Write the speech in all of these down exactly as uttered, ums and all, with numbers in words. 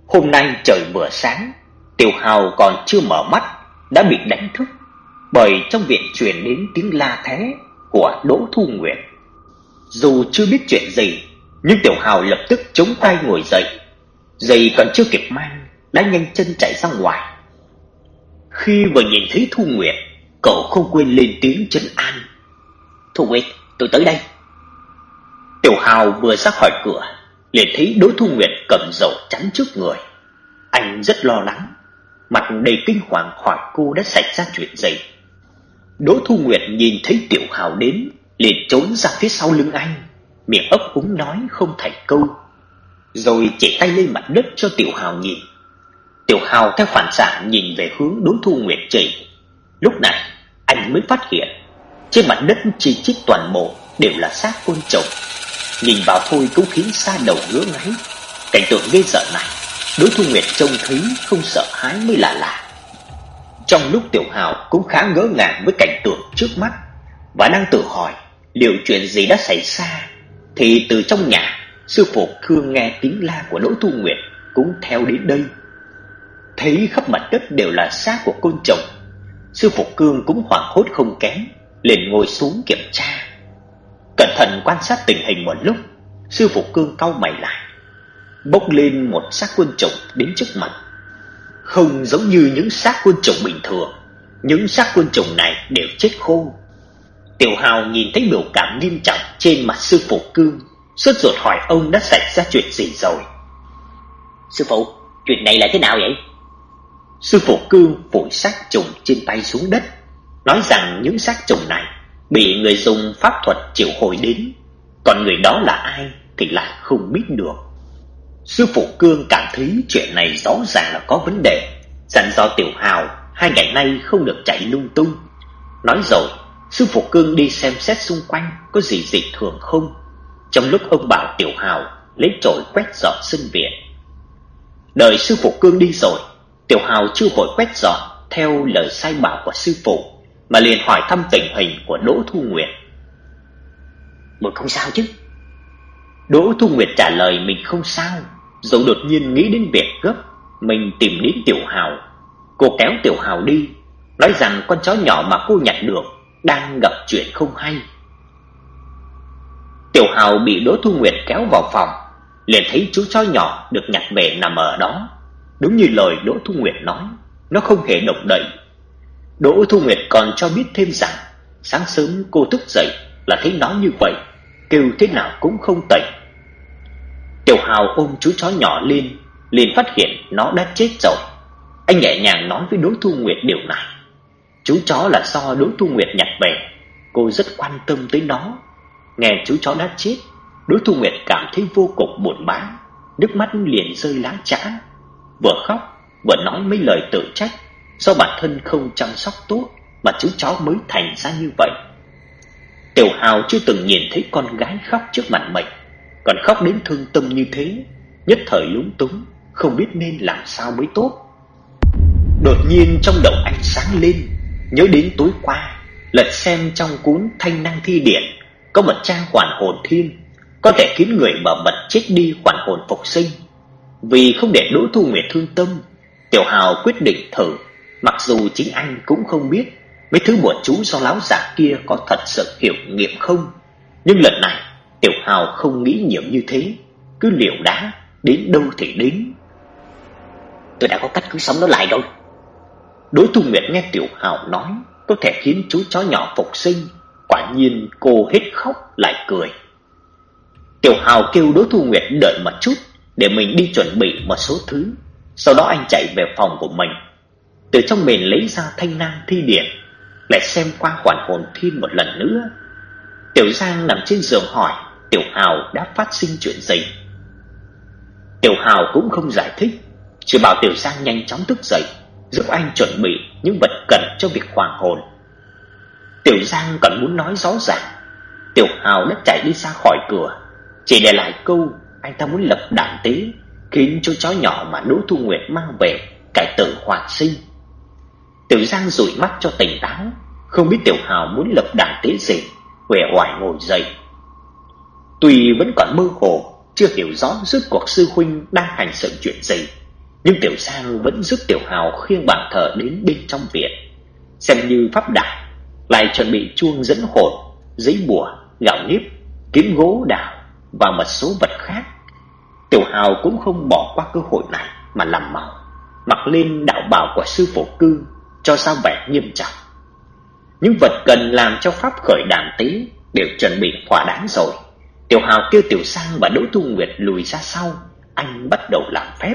Hôm nay trời vừa sáng, Tiểu Hào còn chưa mở mắt đã bị đánh thức bởi trong viện truyền đến tiếng la thé của Đỗ Thu Nguyệt. Dù chưa biết chuyện gì, nhưng Tiểu Hào lập tức chống tay ngồi dậy, giày còn chưa kịp mang đã nhanh chân chạy ra ngoài. Khi vừa nhìn thấy Thu Nguyệt, cậu không quên lên tiếng trấn an: "Thu Nguyệt, tôi tới đây." Tiểu Hào vừa ra khỏi cửa, liền thấy Đỗ Thu Nguyệt cầm dầu chắn trước người. Anh rất lo lắng, mặt đầy kinh hoàng hỏi cô đã xảy ra chuyện gì. Đỗ Thu Nguyệt nhìn thấy Tiểu Hào đến, liền trốn ra phía sau lưng anh, miệng ấp úng nói không thành câu, rồi chỉ tay lên mặt đất cho Tiểu Hào nhìn. Tiểu Hào theo phản xạ nhìn về hướng Đỗ Thu Nguyệt chỉ. Lúc này anh mới phát hiện trên mặt đất chi chít toàn bộ đều là xác côn trùng. Nhìn vào thôi cũng khiến da đầu ngứa ngáy. Cảnh tượng ghê rợn này, Đỗ Thu Nguyệt trông thấy không sợ hãi mới là lạ. Trong lúc Tiểu Hào cũng khá ngỡ ngàng với cảnh tượng trước mắt và đang tự hỏi liệu chuyện gì đã xảy ra, thì từ trong nhà, sư phụ Khương nghe tiếng la của Đỗ Thu Nguyệt cũng theo đến đây. Thấy khắp mặt đất đều là xác của côn trùng, sư phụ Cương cũng hoảng hốt không kém, liền ngồi xuống kiểm tra. Cẩn thận quan sát tình hình một lúc, sư phụ Cương cau mày lại, bốc lên một xác côn trùng đến trước mặt. Không giống như những xác côn trùng bình thường, những xác côn trùng này đều chết khô. Tiểu Hào nhìn thấy biểu cảm nghiêm trọng trên mặt sư phụ Cương, sốt ruột hỏi ông đã xảy ra chuyện gì rồi. "Sư phụ, chuyện này là thế nào vậy?" Sư phụ Cương phủi xác trùng trên tay xuống đất, nói rằng những xác trùng này bị người dùng pháp thuật triệu hồi đến, còn người đó là ai thì lại không biết được. Sư phụ Cương cảm thấy chuyện này rõ ràng là có vấn đề, dặn dò Tiểu Hào hai ngày nay không được chạy lung tung. Nói rồi, sư phụ Cương đi xem xét xung quanh có gì dị thường không, trong lúc ông bảo Tiểu Hào lấy chổi quét dọn sân viện. Đợi sư phụ Cương đi rồi, Tiểu Hào chưa vội quét dọn theo lời sai bảo của sư phụ, mà liền hỏi thăm tình hình của Đỗ Thu Nguyệt. "Muội không sao chứ?" Đỗ Thu Nguyệt trả lời mình không sao, rồi đột nhiên nghĩ đến việc gấp mình tìm đến Tiểu Hào. Cô kéo Tiểu Hào đi, nói rằng con chó nhỏ mà cô nhặt được đang gặp chuyện không hay. Tiểu Hào bị Đỗ Thu Nguyệt kéo vào phòng, liền thấy chú chó nhỏ được nhặt về nằm ở đó. Đúng như lời Đỗ Thu Nguyệt nói, nó không hề động đậy. Đỗ Thu Nguyệt còn cho biết thêm rằng sáng sớm cô thức dậy là thấy nó như vậy, kêu thế nào cũng không tỉnh. Tiểu Hào ôm chú chó nhỏ lên, liền phát hiện nó đã chết rồi. Anh nhẹ nhàng nói với Đỗ Thu Nguyệt điều này. Chú chó là do Đỗ Thu Nguyệt nhặt về, cô rất quan tâm tới nó. Nghe chú chó đã chết, Đỗ Thu Nguyệt cảm thấy vô cùng buồn bã, nước mắt liền rơi lã chã, vừa khóc vừa nói mấy lời tự trách, do bản thân không chăm sóc tốt mà chú chó mới thành ra như vậy. Tiểu Hào chưa từng nhìn thấy con gái khóc trước mặt mình, còn khóc đến thương tâm như thế, nhất thời lúng túng, không biết nên làm sao mới tốt. Đột nhiên trong đầu anh sáng lên, nhớ đến tối qua lật xem trong cuốn Thanh Năng Thi Điển có một trang hoàn hồn thiên, có thể khiến người mà bật chết đi hoàn hồn phục sinh. Vì không để Đỗ Thu Nguyệt thương tâm, Tiểu Hào quyết định thử, mặc dù chính anh cũng không biết mấy thứ bùa chú do láo giả kia có thật sự hiệu nghiệm không. Nhưng lần này Tiểu Hào không nghĩ nhiều như thế, cứ liều đá, đến đâu thì đến. "Tôi đã có cách cứu sống nó lại rồi." Đỗ Thu Nguyệt nghe Tiểu Hào nói có thể khiến chú chó nhỏ phục sinh, quả nhiên cô hết khóc lại cười. Tiểu Hào kêu Đỗ Thu Nguyệt đợi một chút để mình đi chuẩn bị một số thứ. Sau đó anh chạy về phòng của mình, từ trong mình lấy ra Thanh Năng Thi Điển, lại xem qua hoàn hồn thiên một lần nữa. Tiểu Giang nằm trên giường hỏi Tiểu Hào đã phát sinh chuyện gì. Tiểu Hào cũng không giải thích, chỉ bảo Tiểu Giang nhanh chóng thức dậy, giúp anh chuẩn bị những vật cần cho việc hoàn hồn. Tiểu Giang còn muốn nói rõ ràng, Tiểu Hào đã chạy đi ra khỏi cửa, chỉ để lại câu anh ta muốn lập đàn tế, khiến chú chó nhỏ mà Đỗ Thu Nguyệt mang về cải tử hoàn sinh. Tiểu Giang dụi mắt cho tỉnh táo, không biết Tiểu Hào muốn lập đàn tế gì, uể oải ngồi dậy. Tuy vẫn còn mơ hồ, chưa hiểu rõ rốt cuộc sư huynh đang hành sự chuyện gì, Nhưng Tiểu Sang vẫn giúp Tiểu Hào khiêng bàn thờ đến bên trong viện, xem như pháp đàn, lại chuẩn bị chuông dẫn hồn, giấy bùa, gạo nếp, kiếm gỗ đào và một số vật khác. Tiểu Hào cũng không bỏ qua cơ hội này mà làm màu, mặc lên đạo bào của sư phụ Cư cho sao vẻ nghiêm trọng. Những vật cần làm cho pháp khởi đàn tế đều chuẩn bị thỏa đáng rồi. Tiểu Hào kêu Tiểu Sang và Đỗ Thu Nguyệt lùi ra sau, anh bắt đầu làm phép.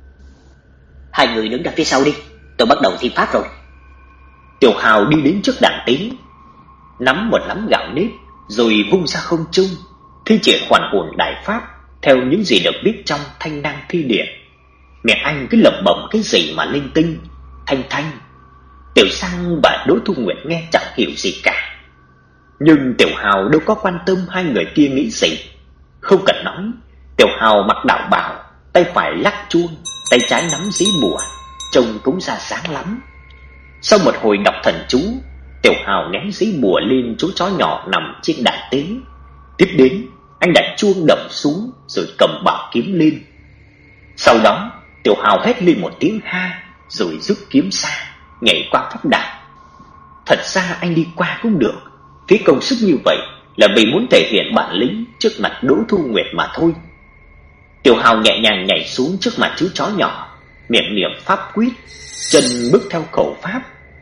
Hai người đứng ra phía sau đi, tôi bắt đầu thi pháp rồi. Tiểu Hào đi đến trước đàn tế, nắm một nắm gạo nếp rồi vung ra không trung, thi triển hoàn hồn đại pháp theo những gì được viết trong Thanh Năng Thi Điển. Miệng anh cứ lẩm bẩm cái gì mà linh tinh, thanh thanh. Tiểu Sang và Đỗ Thu Nguyệt nghe chẳng hiểu gì cả. Nhưng Tiểu Hào đâu có quan tâm hai người kia nghĩ gì. Không cần nói, Tiểu Hào mặc đạo bào, tay phải lắc chuông, tay trái nắm giấy bùa, trông cũng ra sáng lắm. Sau một hồi đọc thần chú, Tiểu Hào ném giấy bùa lên chú chó nhỏ nằm trên đàn tế. Tiếp đến, anh đặt chuông đập xuống rồi cầm bảo kiếm lên. Sau đó, Tiểu Hào hét lên một tiếng ha, rồi rút kiếm xa, nhảy qua pháp đàn. Thật ra anh đi qua cũng được, phí công sức như vậy là vì muốn thể hiện bản lĩnh trước mặt Đỗ Thu Nguyệt mà thôi. Tiểu Hào nhẹ nhàng nhảy xuống trước mặt chú chó nhỏ, miệng niệm pháp quyết, chân bước theo khẩu pháp.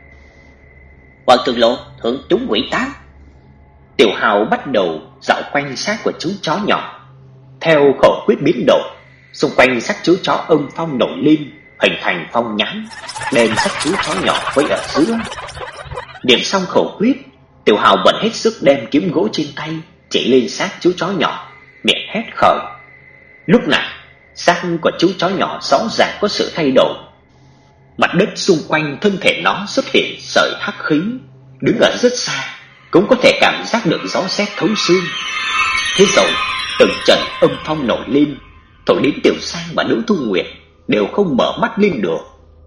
Hoàng Trường Lộ, thượng chúng quỷ tán. Tiểu Hào bắt đầu dạo quanh xác của chú chó nhỏ, theo khẩu quyết biến đổi. Xung quanh xác chú chó âm phong nổi lên, hình thành phong nhãn, đem xác chú chó nhỏ quấy ở giữa. Niệm xong khẩu quyết, Tiểu Hào bận hết sức đem kiếm gỗ trên tay chỉ lên xác chú chó nhỏ, miệng hét khởi. Lúc này, xác của chú chó nhỏ rõ ràng có sự thay đổi. Mặt đất xung quanh thân thể nó xuất hiện sợi hắc khí, đứng ở rất xa cũng có thể cảm giác được gió sét thấu xương. Thế rồi, từng trận âm phong nổi lên, thổi đến Tiểu Sang và Đỗ Thu Nguyệt đều không mở mắt lên được.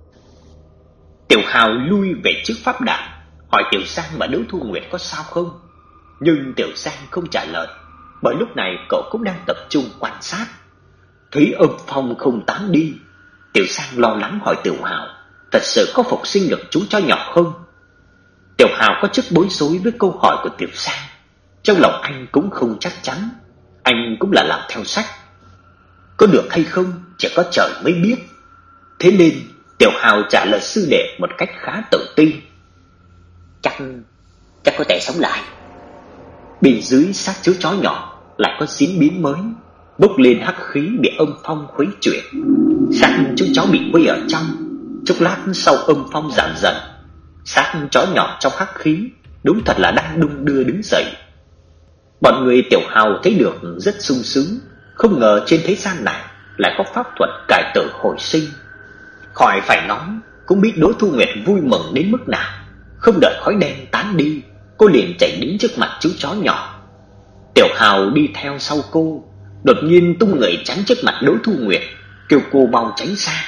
Tiểu Hào lui về trước pháp đàn, hỏi Tiểu Sang và Đỗ Thu Nguyệt có sao không. Nhưng Tiểu Sang không trả lời, bởi lúc này cậu cũng đang tập trung quan sát. Thấy âm phong không tán đi, Tiểu Sang lo lắng hỏi Tiểu Hào thật sự có phục sinh được chú chó nhỏ không. Tiểu Hào có chút bối rối với câu hỏi của Tiểu Sang, trong lòng anh cũng không chắc chắn. Anh cũng là làm theo sách, có được hay không chỉ có trời mới biết. Thế nên Tiểu Hào trả lời sư đệ một cách khá tự tin. Chắc, chắc có thể sống lại. Bên dưới xác chú chó nhỏ lại có diễn biến mới, bốc lên hắc khí bị âm phong khuấy chuyển. Xác chú chó bị quây ở trong, chốc lát sau âm phong giảm dần, xác chó nhỏ trong hắc khí đúng thật là đang đung đưa đứng dậy. Bọn người Tiểu Hào thấy được rất sung sướng, không ngờ trên thế gian này lại có pháp thuật cải tử hồi sinh. Khỏi phải nói, cũng biết Đỗ Thu Nguyệt vui mừng đến mức nào. Không đợi khói đen tán đi, cô liền chạy đến trước mặt chú chó nhỏ. Tiểu Hào đi theo sau cô, đột nhiên tung người chắn trước mặt Đỗ Thu Nguyệt, kêu cô mau tránh xa.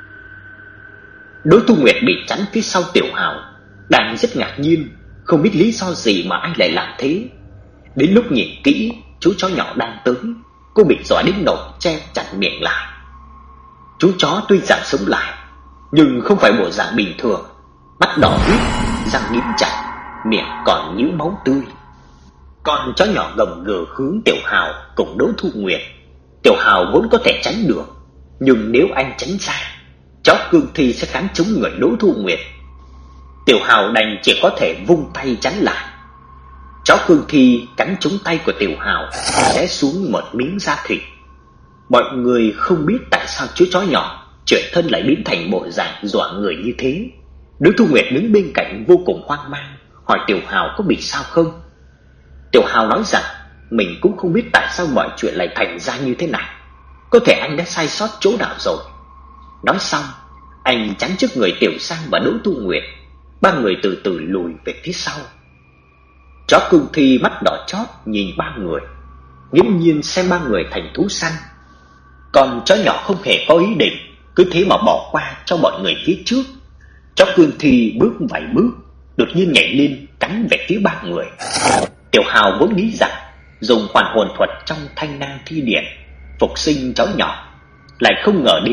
Đỗ Thu Nguyệt bị chắn phía sau Tiểu Hào, đang rất ngạc nhiên, không biết lý do gì mà anh lại làm thế. Đến lúc nhìn kỹ chú chó nhỏ đang tới, cô bị dọa đến nỗi che chặt miệng lại. Chú chó tuy rằng sống lại, nhưng không phải bộ dạng bình thường, mắt đỏ huyết, răng nghiến chặt, miệng còn nhíu máu tươi. Con chó nhỏ gầm gừ hướng Tiểu Hào cùng Đỗ Thu Nguyệt. Tiểu Hào vốn có thể tránh được, nhưng nếu anh tránh xa, chó cương thi sẽ cắn trúng người Đỗ Thu Nguyệt. Tiểu Hào đành chỉ có thể vung tay tránh lại. Chó cương thi cắn trúng tay của Tiểu Hào, xé xuống một miếng da thịt. Mọi người không biết tại sao chú chó nhỏ chuyển thân lại biến thành bộ dạng dọa người như thế. Đỗ Thu Nguyệt đứng bên cạnh vô cùng hoang mang, hỏi Tiểu Hào có bị sao không. Tiểu Hào nói rằng mình cũng không biết tại sao mọi chuyện lại thành ra như thế này, có thể anh đã sai sót chỗ nào rồi. Nói xong, anh chắn trước người Tiểu Sang và Đỗ Thu Nguyệt. Ba người từ từ lùi về phía sau. Chó cương thi mắt đỏ chót nhìn ba người, nghiễm nhiên xem ba người thành thú săn. Còn chó nhỏ không hề có ý định, cứ thế mà bỏ qua cho bọn người phía trước. Chó cương thi bước vài bước, đột nhiên nhảy lên cắn về phía ba người. Tiểu Hào vốn nghĩ rằng dùng hoàn hồn thuật trong Thanh Năng Thi Điển phục sinh chó nhỏ, lại không ngờ đến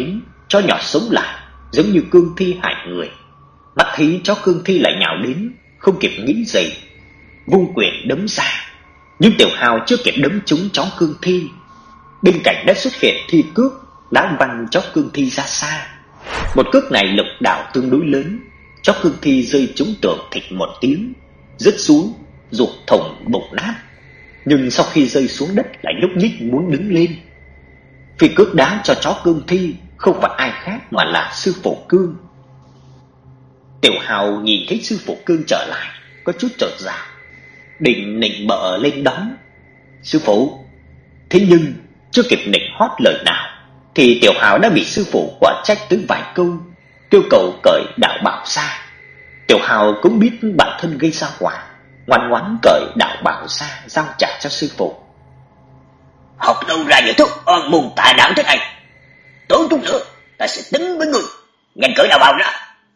chó nhỏ sống lại, giống như cương thi hại người. Mắt thấy chó cương thi lại nhào đến, không kịp nghĩ gì, vung quyền đấm ra. Nhưng Tiểu Hào chưa kịp đấm trúng chó cương thi, bên cạnh đã xuất hiện thi cước, đã văng chó cương thi ra xa. Một cước này lực đạo tương đối lớn, chó cương thi rơi trúng tường thịch một tiếng, rớt xuống, ruột thủng bụng nát. Nhưng sau khi rơi xuống đất lại nhúc nhích muốn đứng lên. Phi cước đá cho chó cương thi không phải ai khác mà là sư phụ Cương. Tiểu Hào nhìn thấy sư phụ Cương trở lại, có chút chột dạ, định nịnh bợ lên đón sư phụ. Thế nhưng chưa kịp nịnh hót lời nào thì Tiểu Hào đã bị sư phụ quả trách tới vài câu, kêu cầu cởi đạo bào ra. Tiểu Hào cũng biết bản thân gây ra họa, ngoan ngoãn cởi đạo bào ra giao trả cho sư phụ. Học đâu ra những thứ oan môn tà đạo thế này? Tối chút nữa ta sẽ tính với người, nhanh cởi đạo bào ra.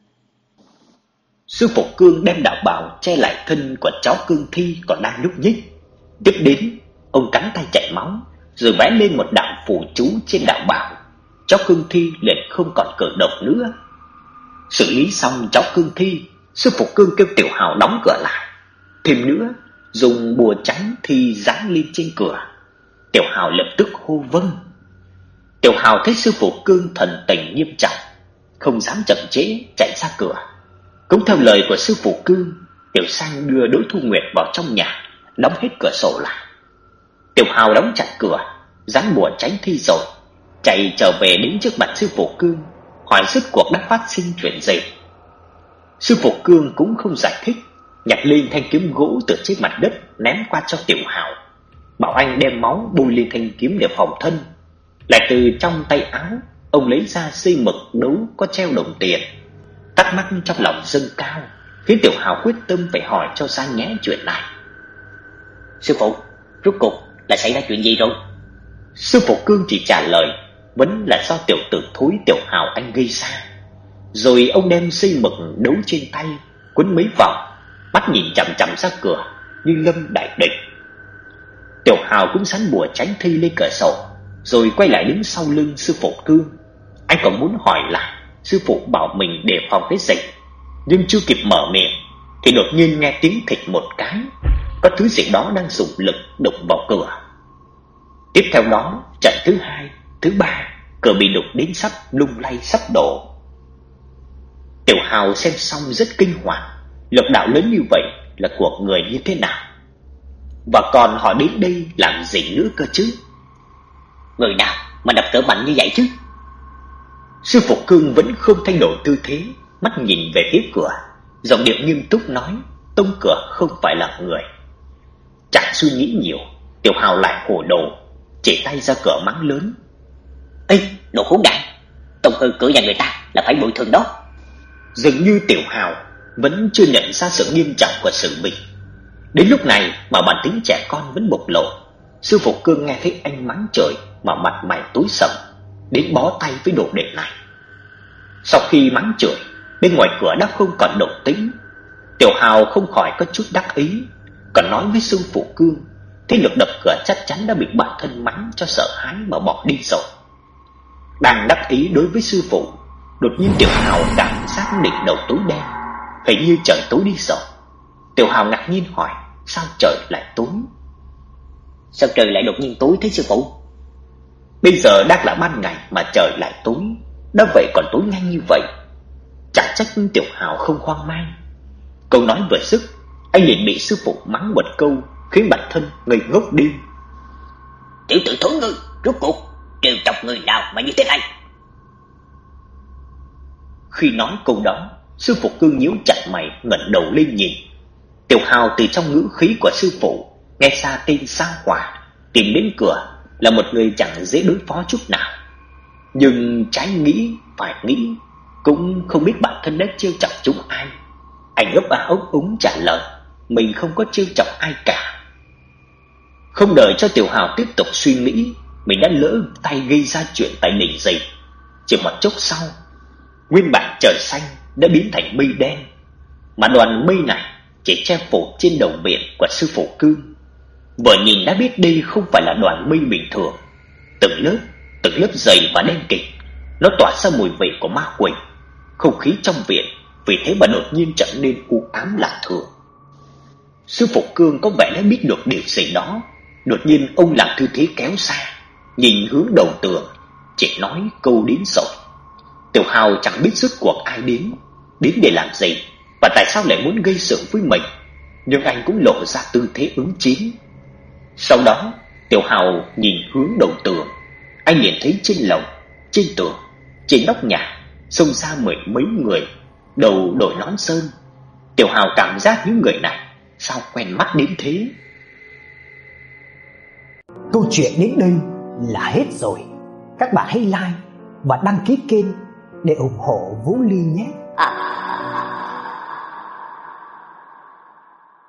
Sư phụ Cương đem đạo bào che lại thân của cháu cương thi còn đang nhúc nhích. Tiếp đến, ông cắn tay chảy máu, rồi vẽ lên một đạo phù chú trên đạo bào. Cháu cương thi liền không còn cử động nữa. Xử lý xong cháu cương thi, sư phụ Cương kêu Tiểu Hào đóng cửa lại. Thêm nữa, dùng bùa trắng thi dán lên trên cửa. Tiểu Hào lập tức hô vâng. Tiểu Hào thấy sư phụ Cương thần tình nghiêm trọng, không dám chậm trễ, chạy ra cửa. Cũng theo lời của sư phụ Cương, Tiểu Sang đưa Đỗ Thu Nguyệt vào trong nhà, đóng hết cửa sổ lại. Tiểu Hào đóng chặt cửa, dán bùa tránh thi rồi, chạy trở về đến trước mặt sư phụ Cương, hỏi rốt cuộc đã phát sinh chuyện gì. Sư phụ Cương cũng không giải thích, nhặt lên thanh kiếm gỗ từ trên mặt đất ném qua cho Tiểu Hào, bảo anh đem máu bôi lên thanh kiếm để phòng thân. Lại từ trong tay áo ông lấy ra dây mực đấu có treo đồng tiền. Thắc mắc trong lòng dâng cao, khiến Tiểu Hào quyết tâm phải hỏi cho ra nhẽ chuyện này. Sư phụ, rốt cuộc là xảy ra chuyện gì rồi? Sư phụ Cương chỉ trả lời vẫn là do tiểu tử thối Tiểu Hào anh gây ra. Rồi ông đem dây mực đấu trên tay quấn mấy vòng, mắt nhìn chằm chằm ra cửa như lâm đại địch. Tiểu Hào cũng sắn bùa tránh thi lên cửa sổ, rồi quay lại đứng sau lưng sư phụ Cương. Anh còn muốn hỏi lại sư phụ bảo mình đề phòng cái gì, nhưng chưa kịp mở miệng thì đột nhiên nghe tiếng thịch một cái, có thứ gì đó đang dùng lực đụng vào cửa. Tiếp theo đó, trận thứ hai, thứ ba, cửa bị đụng đến sắp lung lay sắp đổ. Tiểu Hào xem xong rất kinh hoàng, lực đạo lớn như vậy là của người như thế nào, và còn họ đến đây làm gì nữa cơ chứ? Người nào mà đập cửa mạnh như vậy chứ? Sư phụ Cương vẫn không thay đổi tư thế, mắt nhìn về phía cửa, giọng điệu nghiêm túc nói tông cửa không phải là người. Chẳng suy nghĩ nhiều, Tiểu Hào lại hồ đồ, chỉ tay ra cửa mắng lớn: Ê, đồ khốn nạn, tông hư cửa nhà người ta là phải bồi thường đó. Dường như Tiểu Hào vẫn chưa nhận ra sự nghiêm trọng của sự việc. Đến lúc này mà bản tính trẻ con vẫn bộc lộ. Sư phụ Cương nghe thấy anh mắng trời mà mặt mày tối sầm, đến bó tay với đồ đệ này. Sau khi mắng chửi, bên ngoài cửa đã không còn động tĩnh. Tiểu Hào không khỏi có chút đắc ý, còn nói với sư phụ Cương thế lực đập cửa chắc chắn đã bị bản thân mắng cho sợ hãi mà bỏ đi rồi. Đang đắc ý đối với sư phụ, đột nhiên Tiểu Hào cảm giác đỉnh đầu tối đen, hình như trời tối đi rồi. Tiểu Hào ngạc nhiên hỏi: sao trời lại tối? Sao trời lại đột nhiên tối thế sư phụ? Bây giờ đang là ban ngày mà trời lại tối, đã vậy còn tối nhanh như vậy. Chẳng trách Tiểu Hào không hoang mang. Câu nói vừa dứt, anh liền bị sư phụ mắng một câu khiến bản thân ngây ngốc đi. Tiểu tử thối ngươi, rốt cuộc trêu chọc người nào mà như thế này? Khi nói câu đó, sư phụ Cương nhíu chặt mày ngẩng đầu lên nhìn. Tiểu Hào từ trong ngữ khí của sư phụ nghe ra tên Sa Hỏa tìm đến cửa là một người chẳng dễ đối phó chút nào. Nhưng trái nghĩ phải nghĩ, cũng không biết bản thân đã trêu chọc chúng ai. Anh ấp a ấp úng trả lời mình không có trêu chọc ai cả. Không đợi cho Tiểu Hào tiếp tục suy nghĩ, mình đã lỡ tay gây ra chuyện tài nỉ gì. Chỉ một chốc sau, nguyên bản trời xanh đã biến thành mây đen, mà đoàn mây này chỉ che phủ trên đầu biển của sư phụ Cương. Vừa nhìn đã biết đây không phải là đoàn mây bình thường. Từng lớp, từng lớp dày và đen kịt, Nó tỏa ra mùi vị của ma quỷ. Không khí trong viện vì thế mà đột nhiên trở nên u ám lạ thường. Sư phụ Cương có vẻ đã biết được điều gì đó. Đột nhiên ông làm tư thế kéo xa, nhìn hướng đầu tường, chỉ nói câu đến rồi. Tiểu Hào chẳng biết rốt cuộc ai đến, đến để làm gì và tại sao lại muốn gây sự với mình, nhưng anh cũng lộ ra tư thế ứng chiến. Sau đó, Tiểu Hào nhìn hướng đầu tường, anh nhìn thấy trên lầu, trên tường, trên nóc nhà xông ra mười mấy người, đầu đội nón sơn. Tiểu Hào cảm giác những người này sao quen mắt đến thế. Câu chuyện đến đây là hết rồi. Các bạn hãy like và đăng ký kênh để ủng hộ Vũ Ly nhé. À,